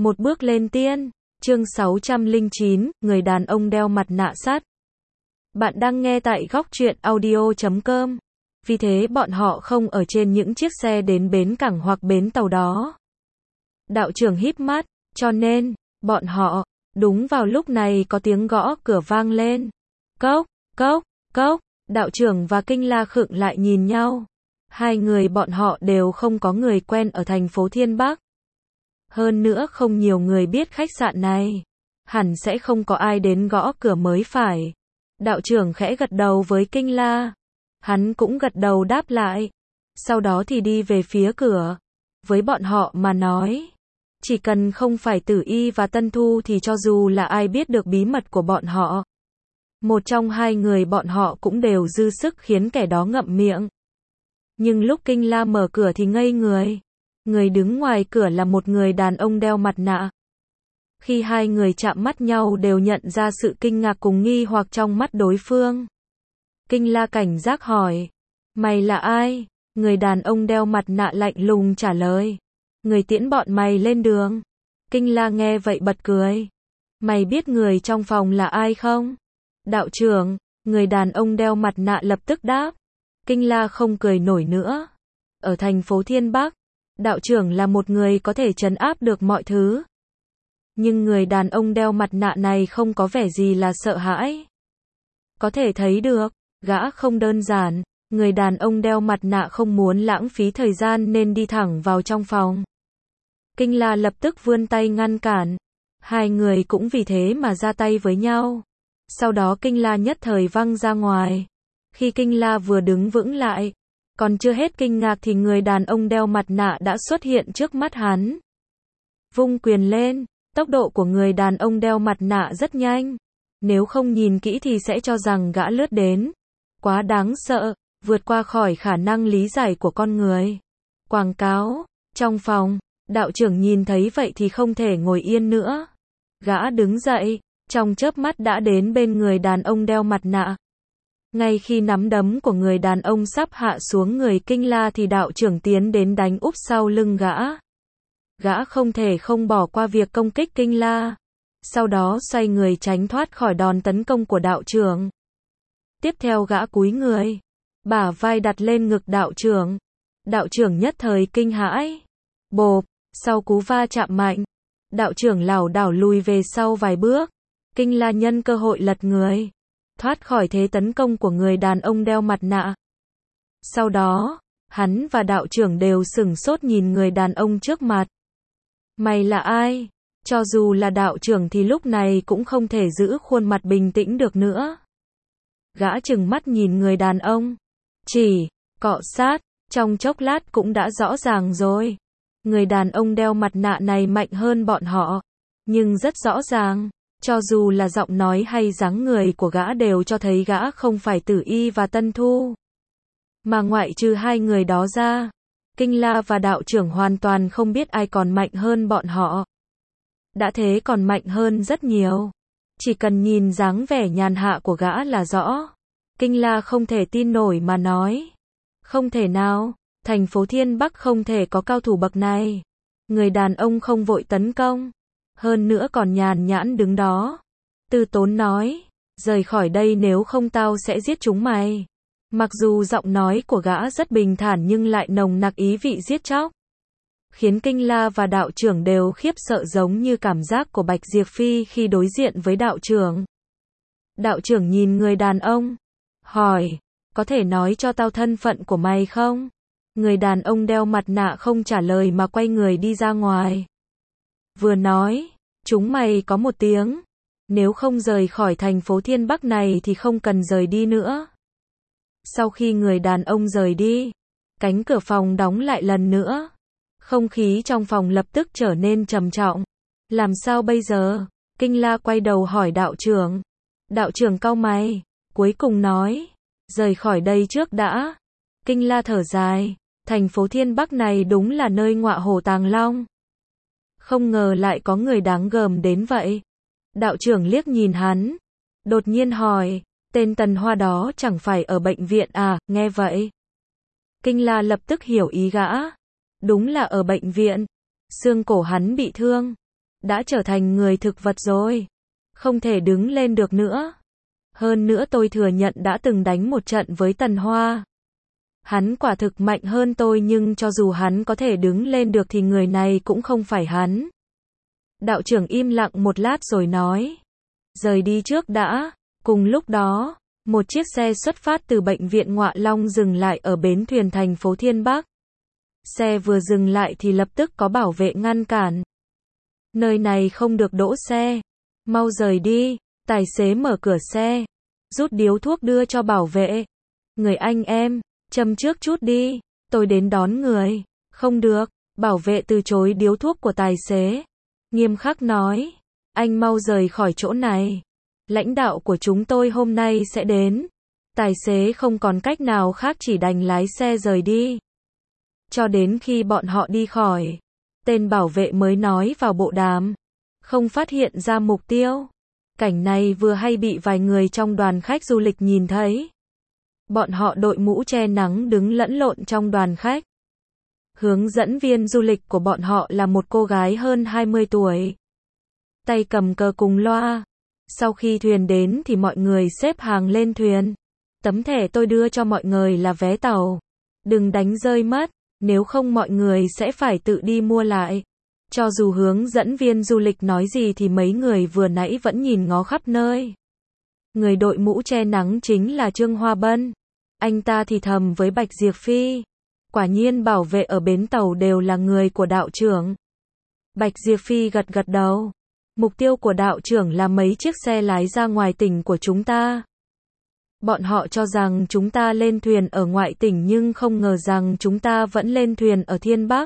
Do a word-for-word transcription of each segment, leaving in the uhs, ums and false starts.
Một bước lên tiên, chương sáu trăm lẻ chín, người đàn ông đeo mặt nạ sắt. Bạn đang nghe tại góc truyện audio chấm com. Vì thế bọn họ không ở trên những chiếc xe đến bến cảng hoặc bến tàu đó. Đạo trưởng híp mắt, cho nên, bọn họ, đúng vào lúc này có tiếng gõ cửa vang lên. Cốc, cốc, cốc, đạo trưởng và Kinh La khựng lại nhìn nhau. Hai người bọn họ đều không có người quen ở thành phố Thiên Bắc. Hơn nữa không nhiều người biết khách sạn này. Hẳn sẽ không có ai đến gõ cửa mới phải. Đạo trưởng khẽ gật đầu với Kinh La. Hắn cũng gật đầu đáp lại. Sau đó thì đi về phía cửa. Với bọn họ mà nói, chỉ cần không phải Tử Y và Tân Thu thì cho dù là ai biết được bí mật của bọn họ, một trong hai người bọn họ cũng đều dư sức khiến kẻ đó ngậm miệng. Nhưng lúc Kinh La mở cửa thì ngây người. Người đứng ngoài cửa là một người đàn ông đeo mặt nạ. Khi hai người chạm mắt nhau đều nhận ra sự kinh ngạc cùng nghi hoặc trong mắt đối phương. Kinh La cảnh giác hỏi, mày là ai? Người đàn ông đeo mặt nạ lạnh lùng trả lời, người tiễn bọn mày lên đường. Kinh La nghe vậy bật cười, mày biết người trong phòng là ai không? Đạo trưởng, người đàn ông đeo mặt nạ lập tức đáp. Kinh La không cười nổi nữa. Ở thành phố Thiên Bắc, đạo trưởng là một người có thể trấn áp được mọi thứ. Nhưng người đàn ông đeo mặt nạ này không có vẻ gì là sợ hãi. Có thể thấy được, gã không đơn giản. Người đàn ông đeo mặt nạ không muốn lãng phí thời gian nên đi thẳng vào trong phòng. Kinh La lập tức vươn tay ngăn cản. Hai người cũng vì thế mà ra tay với nhau. Sau đó Kinh La nhất thời văng ra ngoài. Khi Kinh La vừa đứng vững lại, còn chưa hết kinh ngạc thì người đàn ông đeo mặt nạ đã xuất hiện trước mắt hắn. Vung quyền lên, tốc độ của người đàn ông đeo mặt nạ rất nhanh. Nếu không nhìn kỹ thì sẽ cho rằng gã lướt đến. Quá đáng sợ, vượt qua khỏi khả năng lý giải của con người. Quảng cáo, trong phòng, đạo trưởng nhìn thấy vậy thì không thể ngồi yên nữa. Gã đứng dậy, trong chớp mắt đã đến bên người đàn ông đeo mặt nạ. Ngay khi nắm đấm của người đàn ông sắp hạ xuống người Kinh La thì đạo trưởng tiến đến đánh úp sau lưng gã. Gã không thể không bỏ qua việc công kích Kinh La. Sau đó xoay người tránh thoát khỏi đòn tấn công của đạo trưởng. Tiếp theo gã cúi người, bả vai đặt lên ngực đạo trưởng. Đạo trưởng nhất thời kinh hãi. Bộp, sau cú va chạm mạnh, đạo trưởng lảo đảo lùi về sau vài bước. Kinh La nhân cơ hội lật người, thoát khỏi thế tấn công của người đàn ông đeo mặt nạ. Sau đó, hắn và đạo trưởng đều sửng sốt nhìn người đàn ông trước mặt. Mày là ai? Cho dù là đạo trưởng thì lúc này cũng không thể giữ khuôn mặt bình tĩnh được nữa. Gã trừng mắt nhìn người đàn ông. Chỉ, cọ sát, trong chốc lát cũng đã rõ ràng rồi. Người đàn ông đeo mặt nạ này mạnh hơn bọn họ. Nhưng rất rõ ràng, cho dù là giọng nói hay dáng người của gã đều cho thấy gã không phải Tử Y và Tân Thu. Mà ngoại trừ hai người đó ra, Kinh La và đạo trưởng hoàn toàn không biết ai còn mạnh hơn bọn họ. Đã thế còn mạnh hơn rất nhiều. Chỉ cần nhìn dáng vẻ nhàn hạ của gã là rõ. Kinh La không thể tin nổi mà nói. Không thể nào, thành phố Thiên Bắc không thể có cao thủ bậc này. Người đàn ông không vội tấn công. Hơn nữa còn nhàn nhãn đứng đó. Tư Tốn nói, rời khỏi đây nếu không tao sẽ giết chúng mày. Mặc dù giọng nói của gã rất bình thản nhưng lại nồng nặc ý vị giết chóc. Khiến Kinh La và đạo trưởng đều khiếp sợ giống như cảm giác của Bạch Diệp Phi khi đối diện với đạo trưởng. Đạo trưởng nhìn người đàn ông, hỏi, có thể nói cho tao thân phận của mày không? Người đàn ông đeo mặt nạ không trả lời mà quay người đi ra ngoài. Vừa nói, chúng mày có một tiếng. Nếu không rời khỏi thành phố Thiên Bắc này thì không cần rời đi nữa. Sau khi người đàn ông rời đi, cánh cửa phòng đóng lại lần nữa. Không khí trong phòng lập tức trở nên trầm trọng. Làm sao bây giờ? Kinh La quay đầu hỏi đạo trưởng. Đạo trưởng cau mày, cuối cùng nói, rời khỏi đây trước đã. Kinh La thở dài, thành phố Thiên Bắc này đúng là nơi ngọa hổ tàng long. Không ngờ lại có người đáng gờm đến vậy. Đạo trưởng liếc nhìn hắn, đột nhiên hỏi, tên Tần Hoa đó chẳng phải ở bệnh viện à? Nghe vậy, Kinh La lập tức hiểu ý gã. Đúng là ở bệnh viện. Xương cổ hắn bị thương. đã trở thành người thực vật rồi. Không thể đứng lên được nữa. Hơn nữa tôi thừa nhận đã từng đánh một trận với Tần Hoa. Hắn quả thực mạnh hơn tôi nhưng cho dù hắn có thể đứng lên được thì người này cũng không phải hắn. Đạo trưởng im lặng một lát rồi nói. Rời đi trước đã. Cùng lúc đó, một chiếc xe xuất phát từ bệnh viện Ngọa Long dừng lại ở bến thuyền thành phố Thiên Bắc. Xe vừa dừng lại thì lập tức có bảo vệ ngăn cản. Nơi này không được đỗ xe. Mau rời đi. Tài xế mở cửa xe. Rút điếu thuốc đưa cho bảo vệ. Người anh em, châm trước chút đi. Tôi đến đón người. Không được. Bảo vệ từ chối điếu thuốc của tài xế. Nghiêm khắc nói. Anh mau rời khỏi chỗ này. Lãnh đạo của chúng tôi hôm nay sẽ đến. Tài xế không còn cách nào khác chỉ đành lái xe rời đi. Cho đến khi bọn họ đi khỏi, tên bảo vệ mới nói vào bộ đàm. Không phát hiện ra mục tiêu. Cảnh này vừa hay bị vài người trong đoàn khách du lịch nhìn thấy. Bọn họ đội mũ che nắng đứng lẫn lộn trong đoàn khách. Hướng dẫn viên du lịch của bọn họ là một cô gái hơn hai mươi tuổi. Tay cầm cờ cùng loa. Sau khi thuyền đến thì mọi người xếp hàng lên thuyền. Tấm thẻ tôi đưa cho mọi người là vé tàu. Đừng đánh rơi mất, nếu không mọi người sẽ phải tự đi mua lại. Cho dù hướng dẫn viên du lịch nói gì thì mấy người vừa nãy vẫn nhìn ngó khắp nơi. Người đội mũ che nắng chính là Trương Hoa Bân. Anh ta thì thầm với Bạch Diệp Phi. Quả nhiên bảo vệ ở bến tàu đều là người của đạo trưởng. Bạch Diệp Phi gật gật đầu. Mục tiêu của đạo trưởng là mấy chiếc xe lái ra ngoài tỉnh của chúng ta. Bọn họ cho rằng chúng ta lên thuyền ở ngoại tỉnh nhưng không ngờ rằng chúng ta vẫn lên thuyền ở Thiên Bắc.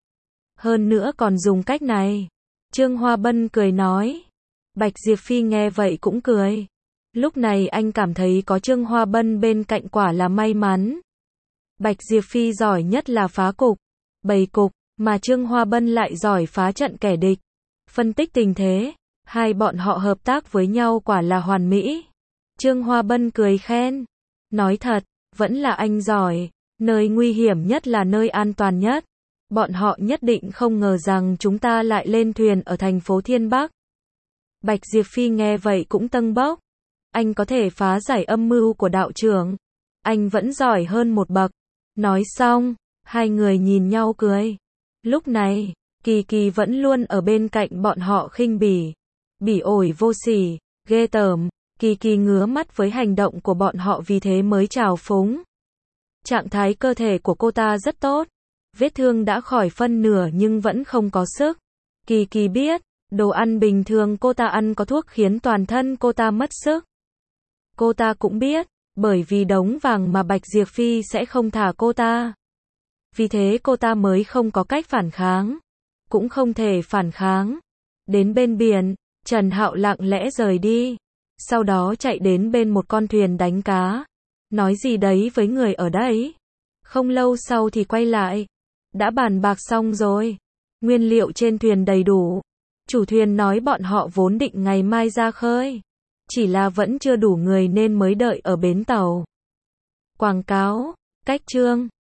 Hơn nữa còn dùng cách này. Trương Hoa Bân cười nói. Bạch Diệp Phi nghe vậy cũng cười. Lúc này anh cảm thấy có Trương Hoa Bân bên cạnh quả là may mắn. Bạch Diệp Phi giỏi nhất là phá cục, bày cục, mà Trương Hoa Bân lại giỏi phá trận kẻ địch. Phân tích tình thế, hai bọn họ hợp tác với nhau quả là hoàn mỹ. Trương Hoa Bân cười khen. Nói thật, vẫn là anh giỏi. Nơi nguy hiểm nhất là nơi an toàn nhất. Bọn họ nhất định không ngờ rằng chúng ta lại lên thuyền ở thành phố Thiên Bắc. Bạch Diệp Phi nghe vậy cũng tâng bốc. Anh có thể phá giải âm mưu của đạo trưởng. Anh vẫn giỏi hơn một bậc. Nói xong, hai người nhìn nhau cười. Lúc này, Kỳ Kỳ vẫn luôn ở bên cạnh bọn họ khinh bỉ. Bỉ ổi vô sỉ, ghê tởm. Kỳ Kỳ ngứa mắt với hành động của bọn họ vì thế mới trào phúng. Trạng thái cơ thể của cô ta rất tốt. Vết thương đã khỏi phân nửa nhưng vẫn không có sức. Kỳ Kỳ biết, đồ ăn bình thường cô ta ăn có thuốc khiến toàn thân cô ta mất sức. Cô ta cũng biết, bởi vì đống vàng mà Bạch Diệp Phi sẽ không thả cô ta. Vì thế cô ta mới không có cách phản kháng. Cũng không thể phản kháng. Đến bên biển, Trần Hạo lặng lẽ rời đi. Sau đó chạy đến bên một con thuyền đánh cá. Nói gì đấy với người ở đấy. Không lâu sau thì quay lại. Đã bàn bạc xong rồi. Nguyên liệu trên thuyền đầy đủ. Chủ thuyền nói bọn họ vốn định ngày mai ra khơi. Chỉ là vẫn chưa đủ người nên mới đợi ở bến tàu. Quảng cáo, cách chương.